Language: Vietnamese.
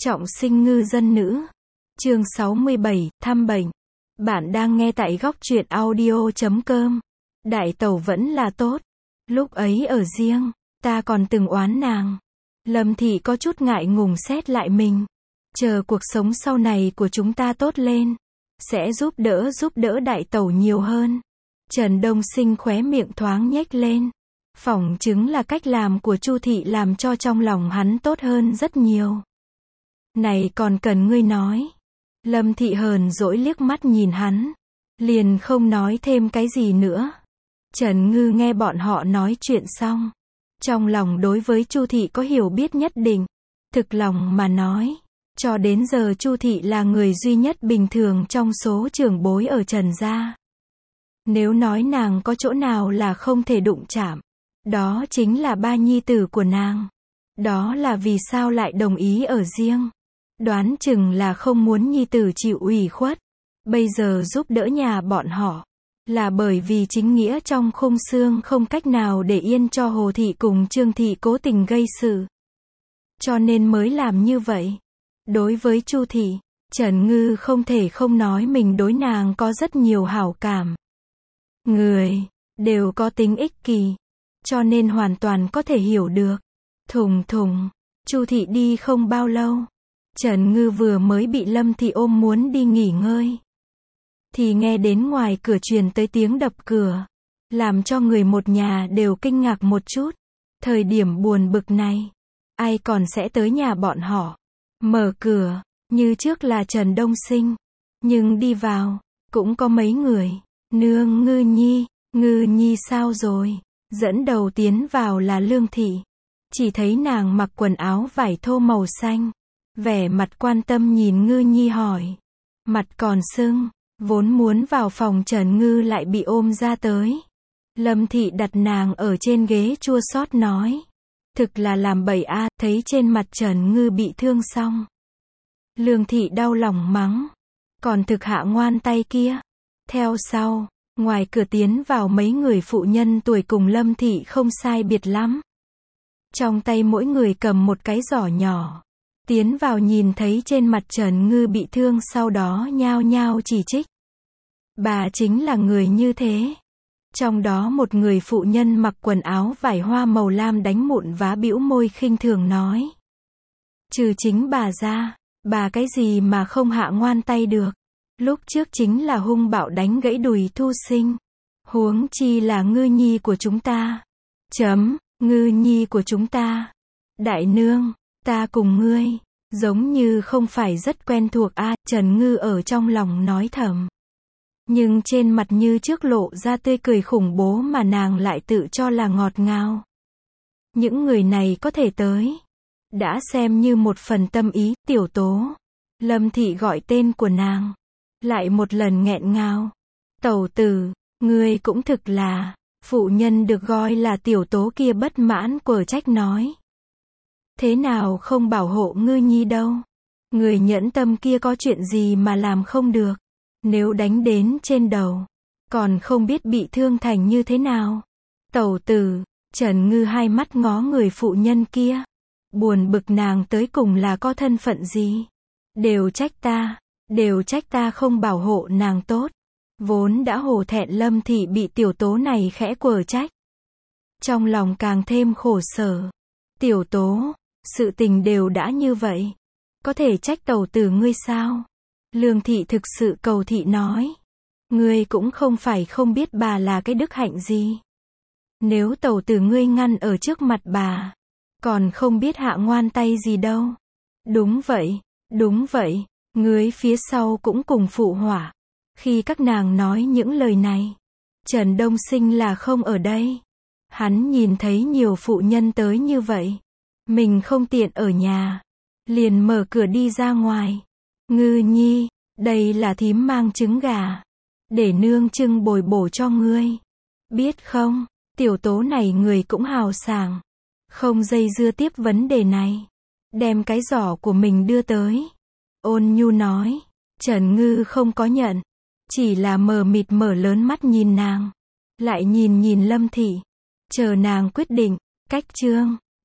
Trọng sinh ngư dân nữ. Chương 67, thăm bệnh. Bạn đang nghe tại góc truyện audio.com. Đại tẩu vẫn là tốt. Lúc ấy ở riêng, ta còn từng oán nàng. Lâm Thị có chút ngại ngùng xét lại mình. Chờ cuộc sống sau này của chúng ta tốt lên, sẽ giúp đỡ đại tẩu nhiều hơn. Trần Đông Sinh khóe miệng thoáng nhếch lên. Phỏng chứng là cách làm của Chu Thị làm cho trong lòng hắn tốt hơn rất nhiều. Này còn cần ngươi nói. Lâm Thị hờn dỗi liếc mắt nhìn hắn, liền không nói thêm cái gì nữa. Trần Ngư nghe bọn họ nói chuyện xong, trong lòng đối với Chu Thị có hiểu biết nhất định. Thực lòng mà nói, cho đến giờ Chu Thị là người duy nhất bình thường trong số trưởng bối ở Trần gia. Nếu nói nàng có chỗ nào là không thể đụng chạm, đó chính là ba nhi tử của nàng. Đó là vì sao lại đồng ý ở riêng. Đoán chừng là không muốn nhi tử chịu ủy khuất. Bây giờ giúp đỡ nhà bọn họ, là bởi vì chính nghĩa trong khung xương không cách nào để yên cho Hồ Thị cùng Trương Thị cố tình gây sự. Cho nên mới làm như vậy. Đối với Chu Thị, Trần Ngư không thể không nói mình đối nàng có rất nhiều hảo cảm. Người đều có tính ích kỷ, cho nên hoàn toàn có thể hiểu được. Thùng, Chu Thị đi không bao lâu, Trần Ngư vừa mới bị Lâm Thị ôm muốn đi nghỉ ngơi, thì nghe đến ngoài cửa truyền tới tiếng đập cửa, làm cho người một nhà đều kinh ngạc một chút. Thời điểm buồn bực này, ai còn sẽ tới nhà bọn họ. Mở cửa, như trước là Trần Đông Sinh, nhưng đi vào, cũng có mấy người. Nương, Ngư Nhi sao rồi? Dẫn đầu tiến vào là Lương Thị. Chỉ thấy nàng mặc quần áo vải thô màu xanh, vẻ mặt quan tâm nhìn Ngư Nhi hỏi. Mặt còn sưng, vốn muốn vào phòng Trần Ngư lại bị ôm ra tới. Lâm Thị đặt nàng ở trên ghế chua xót nói. Thực là làm bậy a, thấy trên mặt Trần Ngư bị thương xong. Lương Thị đau lòng mắng. Còn thực hạ ngoan tay kia. Theo sau, ngoài cửa tiến vào mấy người phụ nhân tuổi cùng Lâm Thị không sai biệt lắm. Trong tay mỗi người cầm một cái giỏ nhỏ. Tiến vào nhìn thấy trên mặt Trần Ngư bị thương sau đó nhao nhao chỉ trích. Bà chính là người như thế. Trong đó một người phụ nhân mặc quần áo vải hoa màu lam đánh mụn vá bĩu môi khinh thường nói. Trừ chính bà ra, bà cái gì mà không hạ ngoan tay được. Lúc trước chính là hung bạo đánh gãy đùi Thu Sinh. Huống chi là Ngư Nhi của chúng ta. Ngư Nhi của chúng ta. Đại nương, ta cùng ngươi, giống như không phải rất quen thuộc a. Trần Ngư ở trong lòng nói thầm. Nhưng trên mặt như trước lộ ra tươi cười khủng bố mà nàng lại tự cho là ngọt ngào. Những người này có thể tới, đã xem như một phần tâm ý. Tiểu Tố. Lâm Thị gọi tên của nàng, lại một lần nghẹn ngào. Tẩu tử, ngươi cũng thực là. Phụ nhân được gọi là Tiểu Tố kia bất mãn quở trách nói. Thế nào không bảo hộ Ngư Nhi đâu. Người nhẫn tâm kia có chuyện gì mà làm không được. Nếu đánh đến trên đầu, còn không biết bị thương thành như thế nào. Tẩu tử. Trần Ngư hai mắt ngó người phụ nhân kia. Buồn bực nàng tới cùng là có thân phận gì. Đều trách ta không bảo hộ nàng tốt. Vốn đã hổ thẹn Lâm Thị bị Tiểu Tố này khẽ quở trách. Trong lòng càng thêm khổ sở. Tiểu Tố, sự tình đều đã như vậy. Có thể trách tẩu tử ngươi sao? Lương Thị thực sự cầu thị nói. Ngươi cũng không phải không biết bà là cái đức hạnh gì. Nếu tẩu tử ngươi ngăn ở trước mặt bà, còn không biết hạ ngoan tay gì đâu. Đúng vậy, ngươi phía sau cũng cùng phụ họa. Khi các nàng nói những lời này, Trần Đông Sinh là không ở đây. Hắn nhìn thấy nhiều phụ nhân tới như vậy, mình không tiện ở nhà, liền mở cửa đi ra ngoài. Ngư Nhi, đây là thím mang trứng gà, để nương trưng bồi bổ cho ngươi. Biết không, Tiểu Tố này người cũng hào sảng, không dây dưa tiếp vấn đề này, đem cái giỏ của mình đưa tới. Ôn nhu nói. Trần Ngư không có nhận, chỉ là mờ mịt mở lớn mắt nhìn nàng, lại nhìn Lâm Thị, chờ nàng quyết định. Cách chương